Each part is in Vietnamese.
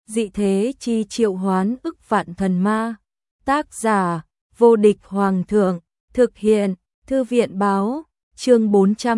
dị thế chi triệu hoán ức vạn thần ma. Tác giả, vô địch hoàng thượng, thực hiện, thư viện báo, chương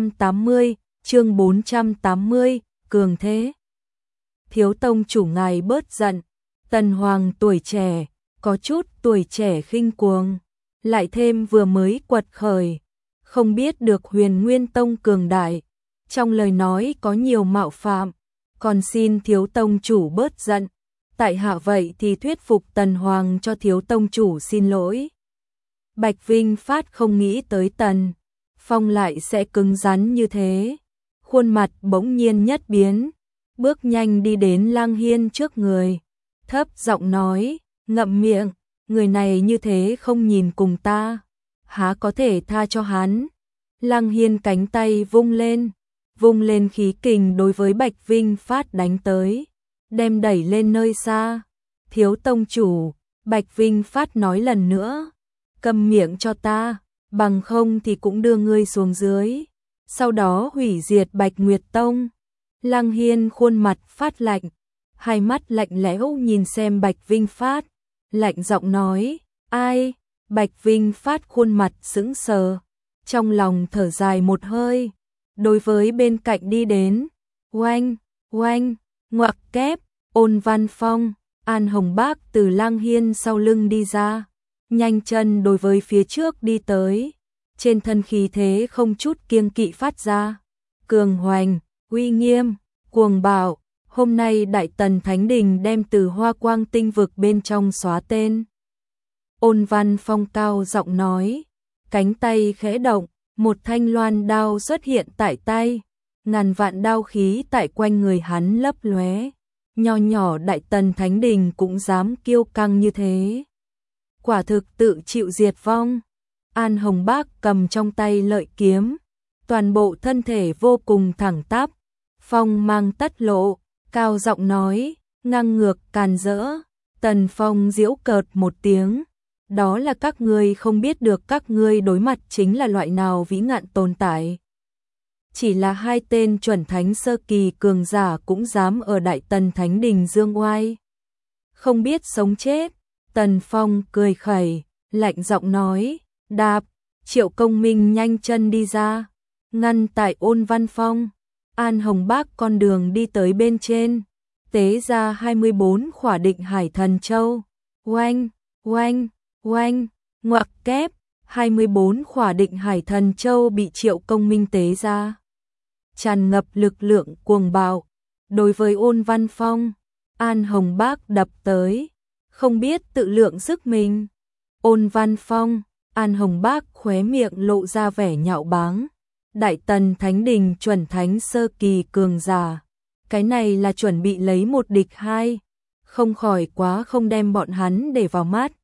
480, cường thế. Thiếu tông chủ ngài bớt giận, Tần Hoàng tuổi trẻ, có chút tuổi trẻ khinh cuồng, lại thêm vừa mới quật khởi, không biết được Huyền Nguyên Tông cường đại, trong lời nói có nhiều mạo phạm, còn xin thiếu tông chủ bớt giận. Tại hạ vậy thì thuyết phục Tần Hoàng cho thiếu tông chủ xin lỗi. Bạch Vinh Phát không nghĩ tới Tần Phong lại sẽ cứng rắn như thế, khuôn mặt bỗng nhiên nhất biến, bước nhanh đi đến Lăng Hiên trước người, thấp giọng nói, ngậm miệng, người này như thế không nhìn cùng ta, há có thể tha cho hắn. Lăng Hiên cánh tay vung lên khí kình đối với Bạch Vinh Phát đánh tới, đem đẩy lên nơi xa. Thiếu tông chủ, Bạch Vinh Phát nói lần nữa, câm miệng cho ta, bằng không thì cũng đưa ngươi xuống dưới, sau đó hủy diệt Bạch Nguyệt Tông. Lăng Hiên khuôn mặt phát lạnh, hai mắt lạnh lẽo nhìn xem Bạch Vinh Phát, lạnh giọng nói, ai? Bạch Vinh Phát khuôn mặt sững sờ, trong lòng thở dài một hơi, đối với bên cạnh đi đến, oanh, ngoặc kép, Ôn Văn Phong, An Hồng Bác từ Lăng Hiên sau lưng đi ra, nhanh chân đối với phía trước đi tới, trên thân khí thế không chút kiêng kỵ phát ra, cường hoành, uy nghiêm, cuồng bạo. Hôm nay Đại Tần Thánh Đình đem từ Hoa Quang Tinh vực bên trong xóa tên. Ôn Văn Phong cao giọng nói, cánh tay khẽ động, một thanh loan đao xuất hiện tại tay, ngàn vạn đao khí tại quanh người hắn lấp lóe. Nho nhỏ Đại Tần Thánh Đình cũng dám kiêu căng như thế, quả thực tự chịu diệt vong. An Hồng Bác cầm trong tay lợi kiếm, toàn bộ thân thể vô cùng thẳng tắp, phong mang tất lộ, cao giọng nói, ngang ngược càn rỡ. Tần Phong giễu cợt một tiếng, đó là các ngươi không biết được các ngươi đối mặt chính là loại nào vĩ ngạn tồn tại. Chỉ là hai tên chuẩn thánh sơ kỳ cường giả cũng dám ở Đại Tần Thánh Đình dương oai, không biết sống chết. Tần Phong cười khẩy, lạnh giọng nói, đạp. Triệu Công Minh nhanh chân đi ra, ngăn tại Ôn Văn Phong. An Hồng Bác con đường đi tới bên trên, tế ra 24 khỏa định hải thần châu, oanh, ngoặc kép, 24 khỏa định hải thần châu bị Triệu Công Minh tế ra, tràn ngập lực lượng cuồng bạo, đối với Ôn Văn Phong, An Hồng Bác đập tới, không biết tự lượng sức mình. Ôn Văn Phong, An Hồng Bác khóe miệng lộ ra vẻ nhạo báng. Đại Tần Thánh Đình chuẩn thánh sơ kỳ cường giả, cái này là chuẩn bị lấy một địch hai, không khỏi quá không đem bọn hắn để vào mắt.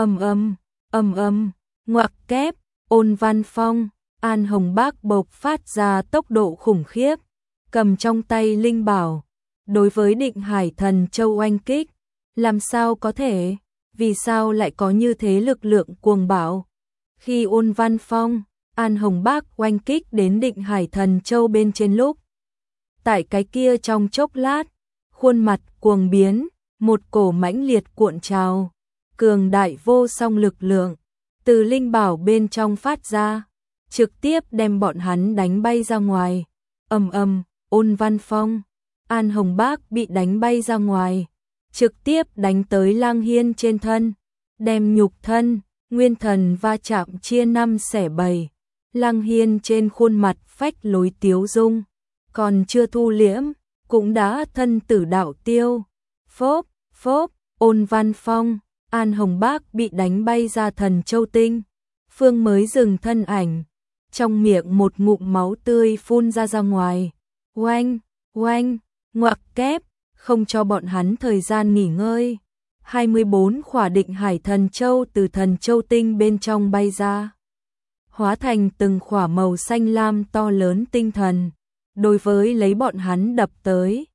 Ngoặc kép, Ôn Văn Phong, An Hồng Bác bộc phát ra tốc độ khủng khiếp, cầm trong tay linh bảo, đối với định hải thần châu oanh kích. Làm sao có thể, vì sao lại có như thế lực lượng cuồng bạo? Khi Ôn Văn Phong, An Hồng Bác oanh kích đến định hải thần châu bên trên lúc, tại cái kia trong chốc lát, khuôn mặt cuồng biến, một cổ mãnh liệt cuộn trào, cường đại vô song lực lượng từ linh bảo bên trong phát ra, trực tiếp đem bọn hắn đánh bay ra ngoài. Ôn Văn Phong, An Hồng Bác bị đánh bay ra ngoài, trực tiếp đánh tới Lăng Hiên trên thân, đem nhục thân, nguyên thần va chạm chia năm xẻ bảy. Lăng Hiên trên khuôn mặt phách lối tiếu dung, còn chưa thu liễm, cũng đã thân tử đạo tiêu. Phốp, Ôn Văn Phong, An Hồng Bác bị đánh bay ra thần châu tinh, phương mới dừng thân ảnh, trong miệng một ngụm máu tươi phun ra ngoài. Oanh, ngoặc kép, không cho bọn hắn thời gian nghỉ ngơi. 24 khỏa định hải thần châu từ thần châu tinh bên trong bay ra, hóa thành từng khỏa màu xanh lam to lớn tinh thần, đối với lấy bọn hắn đập tới.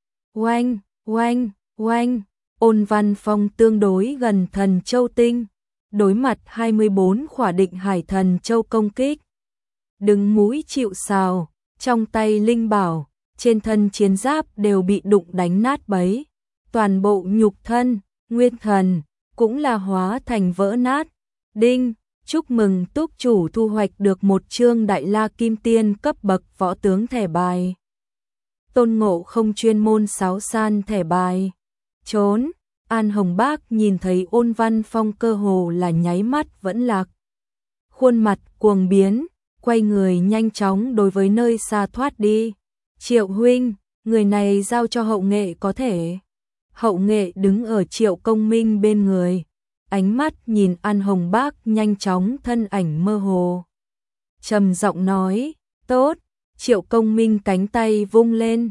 Oanh, Ôn Văn Phong tương đối gần thần châu tinh, đối mặt 24 khỏa định hải thần châu công kích, đứng mũi chịu sào, trong tay linh bảo, trên thân chiến giáp đều bị đụng đánh nát bấy, toàn bộ nhục thân, nguyên thần, cũng là hóa thành vỡ nát. Đinh, chúc mừng túc chủ thu hoạch được một chương Đại La Kim Tiên cấp bậc võ tướng thẻ bài. Tôn Ngộ Không chuyên môn sáo san thẻ bài. Trốn, An Hồng Bác nhìn thấy Ôn Văn Phong cơ hồ là nháy mắt vẫn lạc. Khuôn mặt cuồng biến, quay người nhanh chóng đối với nơi xa thoát đi. Triệu huynh, người này giao cho Hậu Nghệ có thể. Hậu Nghệ đứng ở Triệu Công Minh bên người, ánh mắt nhìn An Hồng Bác nhanh chóng thân ảnh mơ hồ. Trầm giọng nói, tốt, Triệu Công Minh cánh tay vung lên,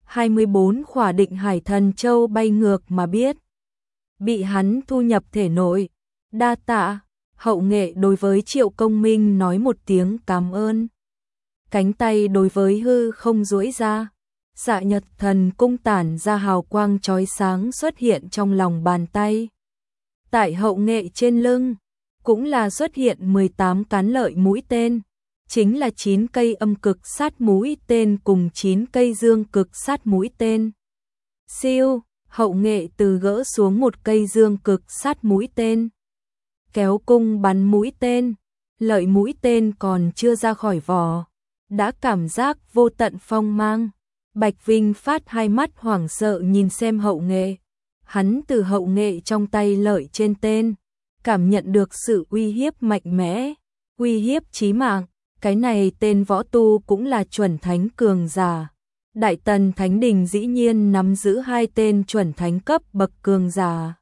24 khỏa Định Hải Thần Châu bay ngược mà biết. Bị hắn thu nhập thể nội, đa tạ. Hậu Nghệ đối với Triệu Công Minh nói một tiếng cảm ơn. Cánh tay đối với hư không duỗi ra, Dạ Nhật Thần Cung tản ra hào quang chói sáng xuất hiện trong lòng bàn tay. Tại Hậu Nghệ trên lưng, cũng là xuất hiện 18 cán lợi mũi tên, chính là 9 cây âm cực sát mũi tên cùng 9 cây dương cực sát mũi tên. Siêu, Hậu Nghệ từ gỡ xuống một cây dương cực sát mũi tên. Kéo cung bắn mũi tên, lợi mũi tên còn chưa ra khỏi vỏ, đã cảm giác vô tận phong mang. Bạch Vinh Phát hai mắt hoảng sợ nhìn xem Hậu Nghệ. Hắn từ Hậu Nghệ trong tay lợi trên tên, cảm nhận được sự uy hiếp mạnh mẽ, uy hiếp chí mạng. Cái này tên võ tu cũng là chuẩn thánh cường giả. Đại Tần Thánh Đình dĩ nhiên nắm giữ hai tên chuẩn thánh cấp bậc cường giả.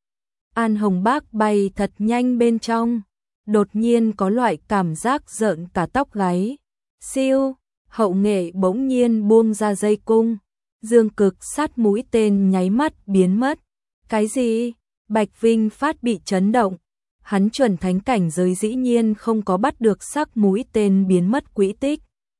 An Hồng Bác bay thật nhanh bên trong, đột nhiên có loại cảm giác rợn cả tóc gáy. Siêu, Hậu Nghệ bỗng nhiên buông ra dây cung, dương cực sát mũi tên nháy mắt biến mất. Cái gì? Bạch Vinh Phát bị chấn động, hắn chuẩn thánh cảnh giới dĩ nhiên không có bắt được sắc mũi tên biến mất quỹ tích.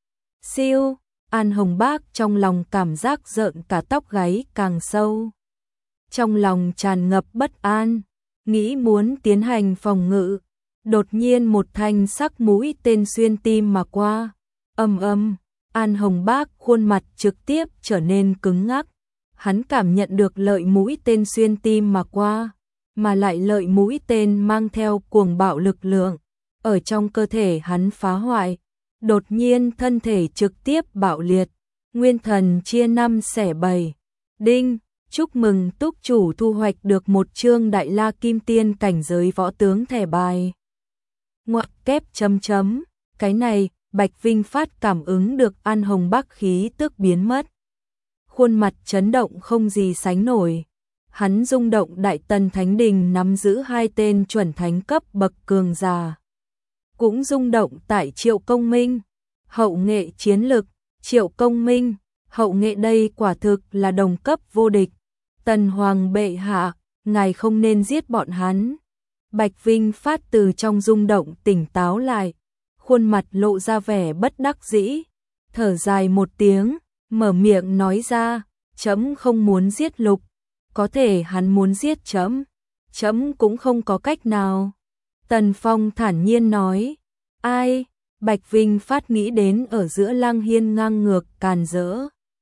Siêu, An Hồng Bác trong lòng cảm giác rợn cả tóc gáy càng sâu. Trong lòng tràn ngập bất an, nghĩ muốn tiến hành phòng ngự, đột nhiên một thanh sắc mũi tên xuyên tim mà qua. Ầm ầm, An Hồng Bác khuôn mặt trực tiếp trở nên cứng ngắc. Hắn cảm nhận được lợi mũi tên xuyên tim mà qua, mà lại lợi mũi tên mang theo cuồng bạo lực lượng ở trong cơ thể hắn phá hoại. Đột nhiên thân thể trực tiếp bạo liệt, nguyên thần chia 5 xẻ 7. Đinh, chúc mừng túc chủ thu hoạch được một chương Đại La Kim Tiên cảnh giới võ tướng thẻ bài. Ngoặc kép chấm chấm, cái này, Bạch Vinh Phát cảm ứng được An Hồng Bác khí tức biến mất. Khuôn mặt chấn động không gì sánh nổi. Hắn rung động Đại Tần Thánh Đình nắm giữ hai tên chuẩn thánh cấp bậc cường giả. Cũng rung động tại Triệu Công Minh. Hậu Nghệ chiến lực, Triệu Công Minh, Hậu Nghệ đây quả thực là đồng cấp vô địch. Tần Hoàng bệ hạ, ngài không nên giết bọn hắn. Bạch Vinh Phát từ trong rung động tỉnh táo lại, khuôn mặt lộ ra vẻ bất đắc dĩ, thở dài một tiếng, mở miệng nói ra, trẫm không muốn giết Lục, có thể hắn muốn giết trẫm, trẫm cũng không có cách nào. Tần Phong thản nhiên nói, ai? Bạch Vinh Phát nghĩ đến ở giữa Lăng Hiên ngang ngược càn rỡ.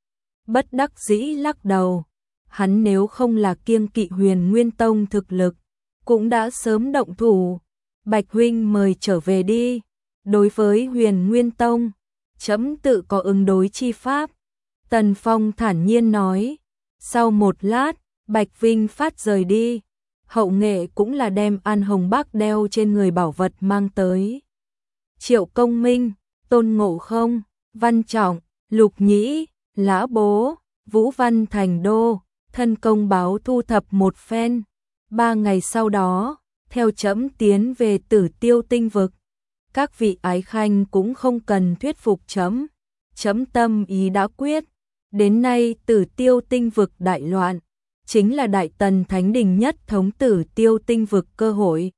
Bất đắc dĩ lắc đầu, hắn nếu không là kiêng kỵ Huyền Nguyên Tông thực lực, cũng đã sớm động thủ. Bạch huynh mời trở về đi. Đối với Huyền Nguyên Tông, trẫm tự có ứng đối chi pháp. Tần Phong thản nhiên nói. Sau một lát, Bạch Vinh Phát rời đi. Hậu Nghệ cũng là đem An Hồng Bác đeo trên người bảo vật mang tới. Triệu Công Minh, Tôn Ngộ Không, Văn Trọng, Lục Nhĩ, Lã Bố, Vũ Văn Thành Đô, thân công báo thu thập một phen. 3 ngày sau đó, theo trẫm tiến về Tử Tiêu Tinh Vực. Các vị ái khanh cũng không cần thuyết phục trẫm, trẫm tâm ý đã quyết. Đến nay Tử Tiêu Tinh Vực đại loạn, chính là Đại Tần Thánh Đình nhất thống Tử Tiêu Tinh Vực cơ hội.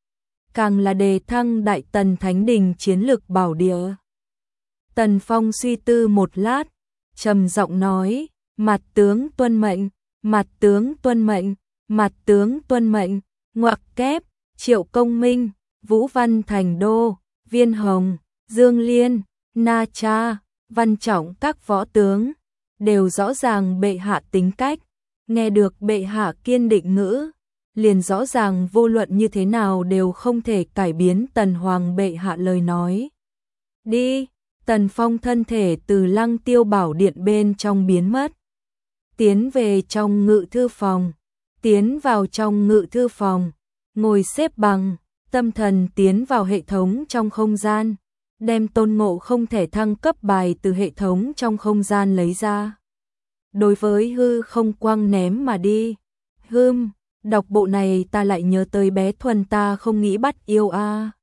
Càng là đề thăng Đại Tần Thánh Đình chiến lực bảo địa. Tần Phong suy tư một lát, trầm giọng nói, mặt tướng tuân mệnh, mặt tướng tuân mệnh, mặt tướng tuân mệnh. Ngoặc kép, Triệu Công Minh, Vũ Văn Thành Đô, Viên Hồng, Dương Liên, Na Cha, Văn Trọng các võ tướng đều rõ ràng bệ hạ tính cách, Nghe được bệ hạ kiên định ngữ, liền rõ ràng vô luận như thế nào đều không thể cải biến Tần Hoàng bệ hạ lời nói. Đi, Tần Phong thân thể từ Lăng Tiêu Bảo Điện bên trong biến mất. Tiến về trong ngự thư phòng, tiến vào trong ngự thư phòng, ngồi xếp bằng, tâm thần tiến vào hệ thống trong không gian, đem Tôn Ngộ Không thể thăng cấp bài từ hệ thống trong không gian lấy ra. Đối với hư không quăng ném mà đi. Đọc bộ này ta lại nhớ tới bé Thuần ta không nghĩ bắt yêu a.